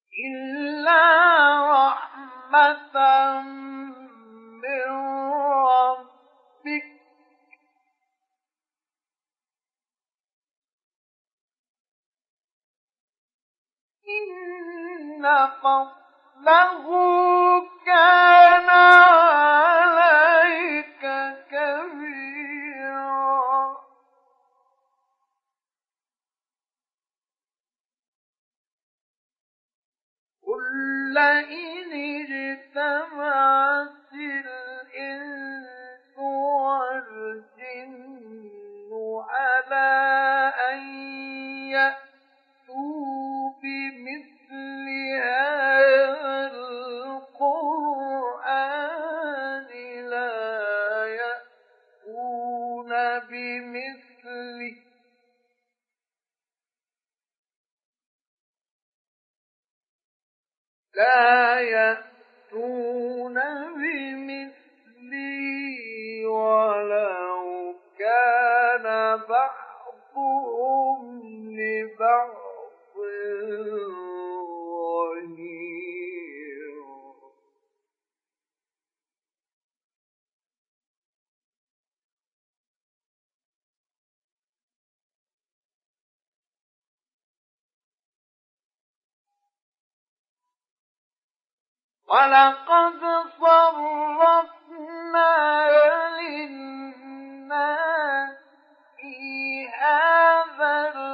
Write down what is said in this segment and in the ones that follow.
إلا رحمة من ربك إن فضله كان عليك كبيرا قل لئن اجتمعت الإنس والجن على أن يأتوا بمثل هذا القرآن لا يأتون بمثله ولو كان بعضهم لبعض ظهيرا ولقد صرفنا للناس في هذا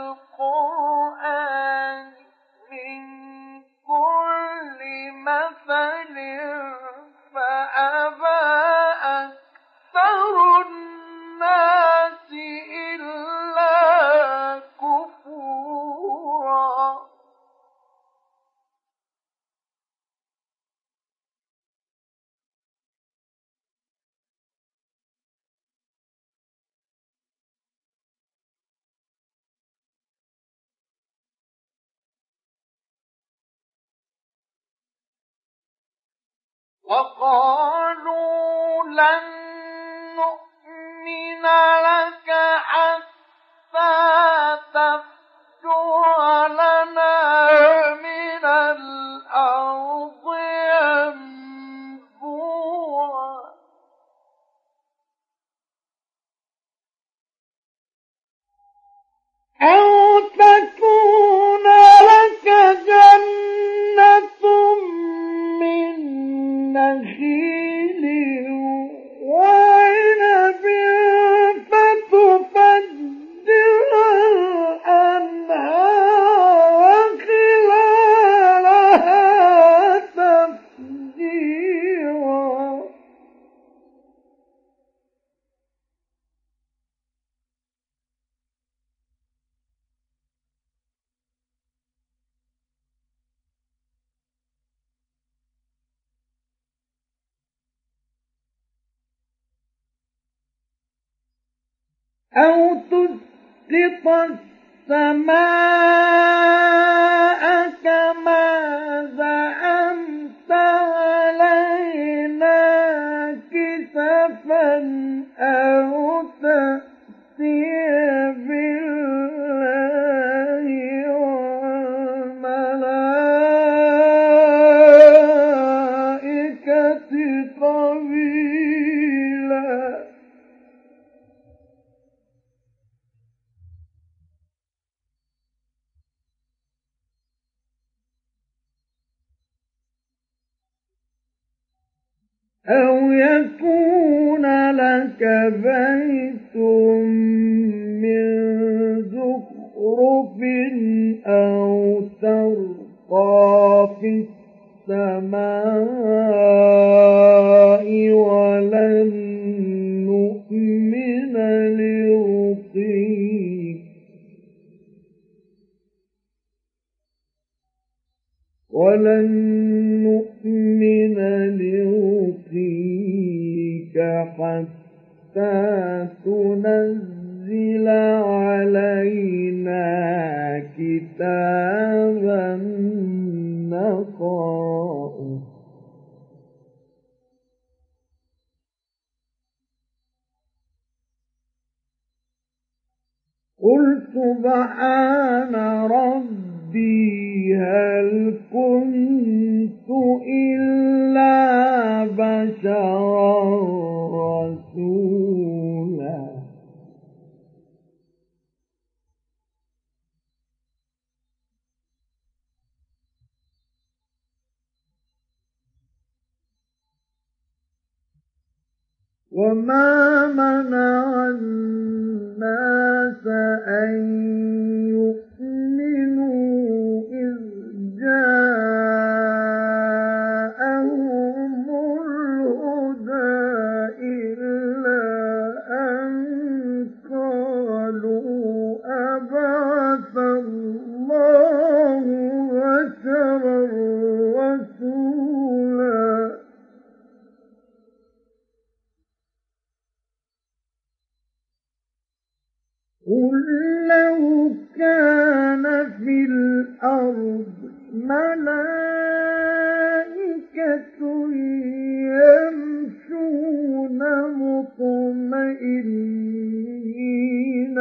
القرآن من كل مثل فأبى أكثر الناس إلا كفورا وقالوا لن نؤمن لك حتى تفجر لنا من الأرض ينبوعا أو تكون لك جنة من نخيل وعنب فتفجر الأنهار خلالها تفجيرا أو تسقط السماء كما زعمت علينا كسفا أو تأتي بالله والملائكة قبيلا أو يكون لك بيت من زخرف أو ترقى في السماء ولن نؤمن لرقيك حتى تنزل علينا كتابا نقرأه قل سبحان ربي هل كنت إلا بشرا رسولا وما منع الناس أن يؤمنوا إذ جاءهم الهدى إلا أن قالوا أبعث الله بشرا رسولا قل لو كان في الأرض ملائكة يمشون مطمئنين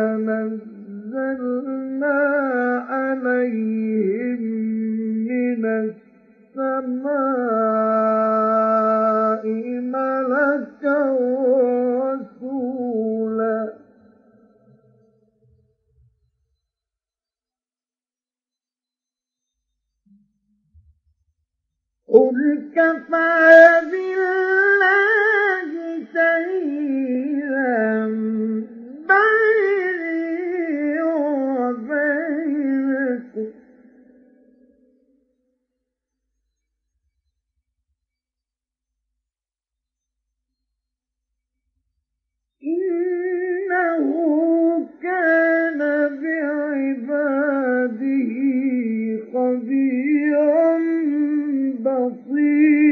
لنزلنا عليهم من السماء ملكا رسولا قل كفى بالله شهيدا بيني وبينكم إنه كان بعباده خبيرا بصيرا